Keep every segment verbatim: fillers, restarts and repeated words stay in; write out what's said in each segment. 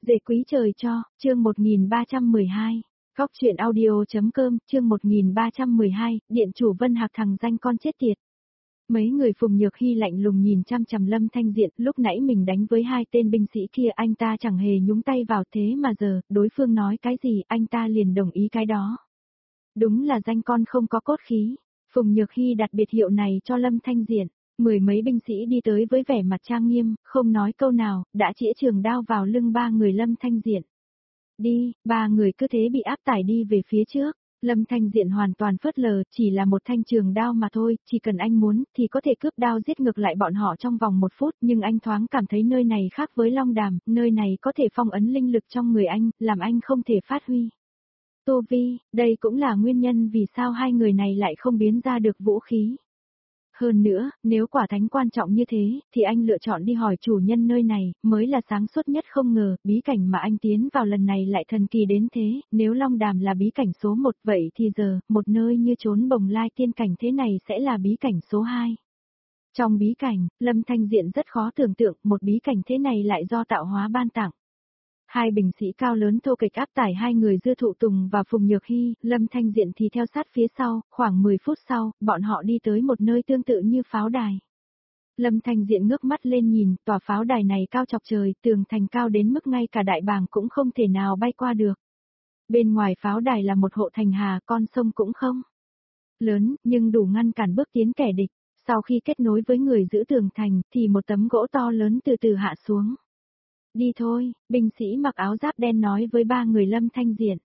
Dễ quý trời cho, chương một nghìn ba trăm mười hai. Góc truyện audio.com, chương một nghìn ba trăm mười hai, điện chủ Vân Hạc thằng danh con chết tiệt. Mấy người Phùng Nhược Hy lạnh lùng nhìn chăm chằm Lâm Thanh Diện, lúc nãy mình đánh với hai tên binh sĩ kia anh ta chẳng hề nhúng tay vào, thế mà giờ, đối phương nói cái gì anh ta liền đồng ý cái đó. Đúng là danh con không có cốt khí. Phùng Nhược Hy đặt biệt hiệu này cho Lâm Thanh Diện. Mười mấy binh sĩ đi tới với vẻ mặt trang nghiêm, không nói câu nào, đã chĩa trường đao vào lưng ba người Lâm Thanh Diện. Đi, ba người cứ thế bị áp tải đi về phía trước. Lâm Thanh Diện hoàn toàn phớt lờ, chỉ là một thanh trường đao mà thôi, chỉ cần anh muốn, thì có thể cướp đao giết ngược lại bọn họ trong vòng một phút, nhưng anh thoáng cảm thấy nơi này khác với Long Đàm, nơi này có thể phong ấn linh lực trong người anh, làm anh không thể phát huy tu vi, đây cũng là nguyên nhân vì sao hai người này lại không biến ra được vũ khí. Hơn nữa, nếu quả thánh quan trọng như thế, thì anh lựa chọn đi hỏi chủ nhân nơi này, mới là sáng suốt nhất. Không ngờ, bí cảnh mà anh tiến vào lần này lại thần kỳ đến thế, nếu Long Đàm là bí cảnh số một vậy thì giờ, một nơi như chốn Bồng Lai tiên cảnh thế này sẽ là bí cảnh số hai. Trong bí cảnh, Lâm Thanh Diện rất khó tưởng tượng một bí cảnh thế này lại do tạo hóa ban tặng. Hai binh sĩ cao lớn thô kịch áp tải hai người Dư Thụ Tùng và Phùng Nhược Hy, Lâm Thanh Diện thì theo sát phía sau, khoảng mười phút sau, bọn họ đi tới một nơi tương tự như pháo đài. Lâm Thanh Diện ngước mắt lên nhìn, tòa pháo đài này cao chọc trời, tường thành cao đến mức ngay cả đại bàng cũng không thể nào bay qua được. Bên ngoài pháo đài là một hộ thành hà, con sông cũng không lớn, nhưng đủ ngăn cản bước tiến kẻ địch. Sau khi kết nối với người giữ tường thành, thì một tấm gỗ to lớn từ từ hạ xuống. Đi thôi, binh sĩ mặc áo giáp đen nói với ba người Lâm Thanh Diện.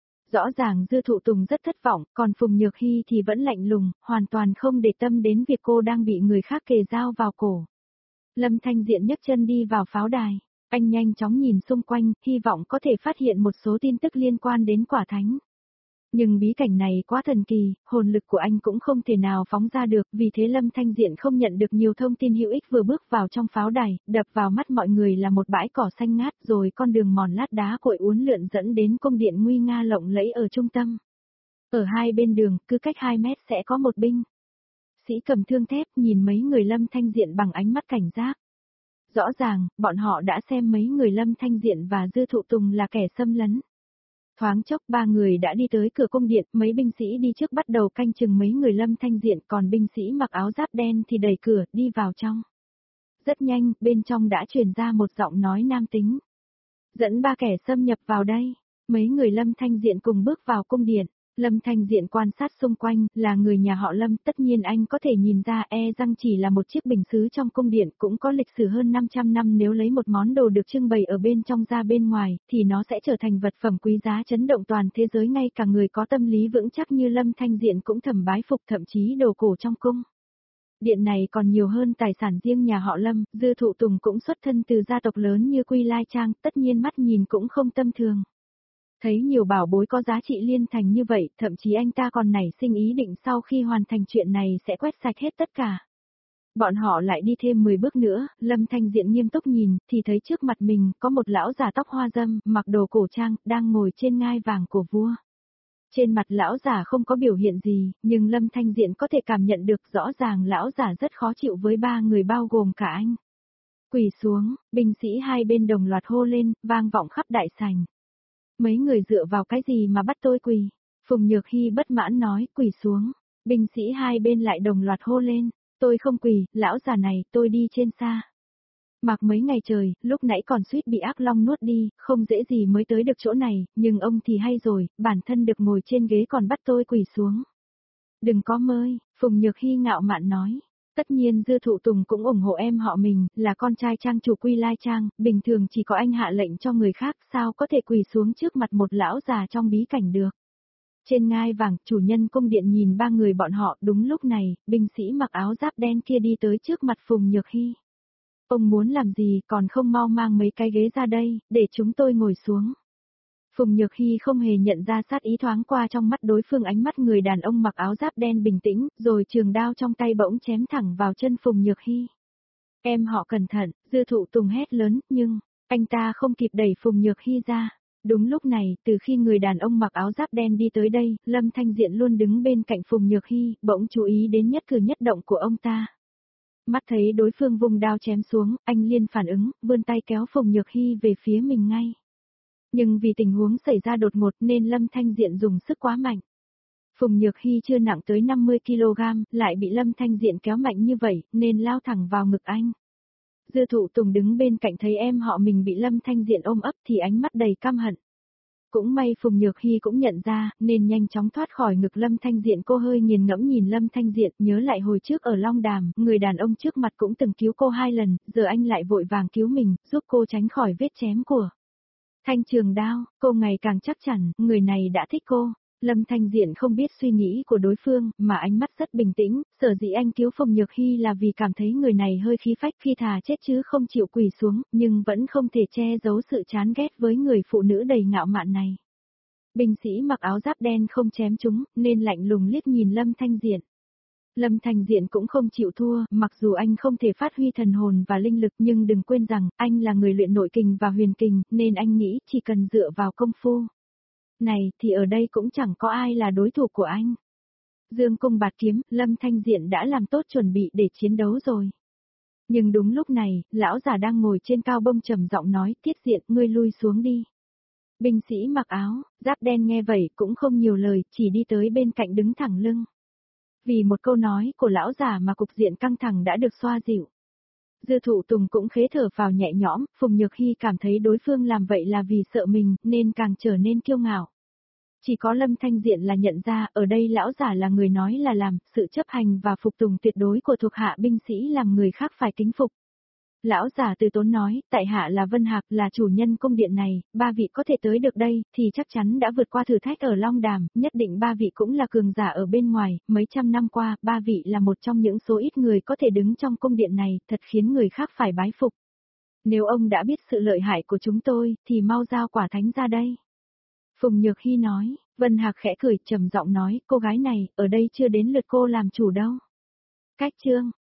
Rõ ràng Dư Thụ Tùng rất thất vọng, còn Phùng Nhược Hy thì vẫn lạnh lùng, hoàn toàn không để tâm đến việc cô đang bị người khác kề dao vào cổ. Lâm Thanh Diện nhấc chân đi vào pháo đài, anh nhanh chóng nhìn xung quanh, hy vọng có thể phát hiện một số tin tức liên quan đến quả thánh. Nhưng bí cảnh này quá thần kỳ, hồn lực của anh cũng không thể nào phóng ra được, vì thế Lâm Thanh Diện không nhận được nhiều thông tin hữu ích. Vừa bước vào trong pháo đài, đập vào mắt mọi người là một bãi cỏ xanh ngát, rồi con đường mòn lát đá cội uốn lượn dẫn đến cung điện nguy nga lộng lẫy ở trung tâm. Ở hai bên đường, cứ cách hai mét sẽ có một binh sĩ cầm thương thép nhìn mấy người Lâm Thanh Diện bằng ánh mắt cảnh giác. Rõ ràng, bọn họ đã xem mấy người Lâm Thanh Diện và Dư Thụ Tùng là kẻ xâm lấn. Thoáng chốc ba người đã đi tới cửa cung điện, mấy binh sĩ đi trước bắt đầu canh chừng mấy người Lâm Thanh Diện, còn binh sĩ mặc áo giáp đen thì đẩy cửa, đi vào trong. Rất nhanh, bên trong đã truyền ra một giọng nói nam tính. Dẫn ba kẻ xâm nhập vào đây. Mấy người Lâm Thanh Diện cùng bước vào cung điện. Lâm Thanh Diện quan sát xung quanh, là người nhà họ Lâm, tất nhiên anh có thể nhìn ra e rằng chỉ là một chiếc bình sứ trong cung điện, cũng có lịch sử hơn năm trăm năm. Nếu lấy một món đồ được trưng bày ở bên trong ra bên ngoài, thì nó sẽ trở thành vật phẩm quý giá chấn động toàn thế giới. Ngay cả người có tâm lý vững chắc như Lâm Thanh Diện cũng thầm bái phục, thậm chí đồ cổ trong cung điện này còn nhiều hơn tài sản riêng nhà họ Lâm. Dư Thụ Tùng cũng xuất thân từ gia tộc lớn như Quy Lai Trang, tất nhiên mắt nhìn cũng không tầm thường. Thấy nhiều bảo bối có giá trị liên thành như vậy, thậm chí anh ta còn nảy sinh ý định sau khi hoàn thành chuyện này sẽ quét sạch hết tất cả. Bọn họ lại đi thêm mười bước nữa, Lâm Thanh Diện nghiêm túc nhìn, thì thấy trước mặt mình có một lão già tóc hoa râm, mặc đồ cổ trang, đang ngồi trên ngai vàng của vua. Trên mặt lão già không có biểu hiện gì, nhưng Lâm Thanh Diện có thể cảm nhận được rõ ràng lão già rất khó chịu với ba người bao gồm cả anh. Quỳ xuống, binh sĩ hai bên đồng loạt hô lên, vang vọng khắp đại sảnh. Mấy người dựa vào cái gì mà bắt tôi quỳ? Phùng Nhược Hy bất mãn nói, quỳ xuống. Binh sĩ hai bên lại đồng loạt hô lên, tôi không quỳ, lão già này, tôi đi trên xa. Mặc mấy ngày trời, lúc nãy còn suýt bị ác long nuốt đi, không dễ gì mới tới được chỗ này, nhưng ông thì hay rồi, bản thân được ngồi trên ghế còn bắt tôi quỳ xuống. Đừng có mơi, Phùng Nhược Hy ngạo mạn nói. Tất nhiên Dư Thụ Tùng cũng ủng hộ em họ mình, là con trai trang chủ Quy Lai Trang, bình thường chỉ có anh hạ lệnh cho người khác, sao có thể quỳ xuống trước mặt một lão già trong bí cảnh được. Trên ngai vàng, chủ nhân cung điện nhìn ba người bọn họ, đúng lúc này, binh sĩ mặc áo giáp đen kia đi tới trước mặt Phùng Nhược Hy. Ông muốn làm gì còn không mau mang mấy cái ghế ra đây, để chúng tôi ngồi xuống. Phùng Nhược Hy không hề nhận ra sát ý thoáng qua trong mắt đối phương, ánh mắt người đàn ông mặc áo giáp đen bình tĩnh, rồi trường đao trong tay bỗng chém thẳng vào chân Phùng Nhược Hy. Em họ cẩn thận, Dư Thụ Tùng hét lớn, nhưng, anh ta không kịp đẩy Phùng Nhược Hy ra. Đúng lúc này, từ khi người đàn ông mặc áo giáp đen đi tới đây, Lâm Thanh Diện luôn đứng bên cạnh Phùng Nhược Hy, bỗng chú ý đến nhất cử nhất động của ông ta. Mắt thấy đối phương vùng đao chém xuống, anh liền phản ứng, vươn tay kéo Phùng Nhược Hy về phía mình ngay. Nhưng vì tình huống xảy ra đột ngột nên Lâm Thanh Diện dùng sức quá mạnh. Phùng Nhược Hy chưa nặng tới năm mươi ki lô gam, lại bị Lâm Thanh Diện kéo mạnh như vậy, nên lao thẳng vào ngực anh. Dư Thụ Tùng đứng bên cạnh thấy em họ mình bị Lâm Thanh Diện ôm ấp thì ánh mắt đầy căm hận. Cũng may Phùng Nhược Hy cũng nhận ra, nên nhanh chóng thoát khỏi ngực Lâm Thanh Diện. Cô hơi nghiền ngẫm nhìn Lâm Thanh Diện, nhớ lại hồi trước ở Long Đàm, người đàn ông trước mặt cũng từng cứu cô hai lần, giờ anh lại vội vàng cứu mình, giúp cô tránh khỏi vết chém của thanh trường đao. Cô ngày càng chắc chắn, người này đã thích cô. Lâm Thanh Diện không biết suy nghĩ của đối phương, mà ánh mắt rất bình tĩnh, sở dĩ anh cứu Phùng Nhược Hy là vì cảm thấy người này hơi khí phách khi thà chết chứ không chịu quỳ xuống, nhưng vẫn không thể che giấu sự chán ghét với người phụ nữ đầy ngạo mạn này. Binh sĩ mặc áo giáp đen không chém chúng, nên lạnh lùng liếc nhìn Lâm Thanh Diện. Lâm Thanh Diện cũng không chịu thua, mặc dù anh không thể phát huy thần hồn và linh lực nhưng đừng quên rằng, anh là người luyện nội kình và huyền kình, nên anh nghĩ chỉ cần dựa vào công phu này thì ở đây cũng chẳng có ai là đối thủ của anh. Dương cung bạt kiếm, Lâm Thanh Diện đã làm tốt chuẩn bị để chiến đấu rồi. Nhưng đúng lúc này, lão già đang ngồi trên cao bông trầm giọng nói, Tiết Diện, ngươi lui xuống đi. Binh sĩ mặc áo giáp đen nghe vậy cũng không nhiều lời, chỉ đi tới bên cạnh đứng thẳng lưng. Vì một câu nói của lão già mà cục diện căng thẳng đã được xoa dịu. Dư Thụ Tùng cũng khế thở vào nhẹ nhõm, Phùng Nhược Hy cảm thấy đối phương làm vậy là vì sợ mình, nên càng trở nên kiêu ngạo. Chỉ có Lâm Thanh Diện là nhận ra, ở đây lão giả là người nói là làm, sự chấp hành và phục tùng tuyệt đối của thuộc hạ binh sĩ làm người khác phải kính phục. Lão giả từ tốn nói, tại hạ là Vân Hạc, là chủ nhân cung điện này, ba vị có thể tới được đây, thì chắc chắn đã vượt qua thử thách ở Long Đàm, nhất định ba vị cũng là cường giả ở bên ngoài, mấy trăm năm qua, ba vị là một trong những số ít người có thể đứng trong cung điện này, thật khiến người khác phải bái phục. Nếu ông đã biết sự lợi hại của chúng tôi, thì mau giao quả thánh ra đây. Phùng Nhược Hy nói, Vân Hạc khẽ cười trầm giọng nói, cô gái này, ở đây chưa đến lượt cô làm chủ đâu. Cách chương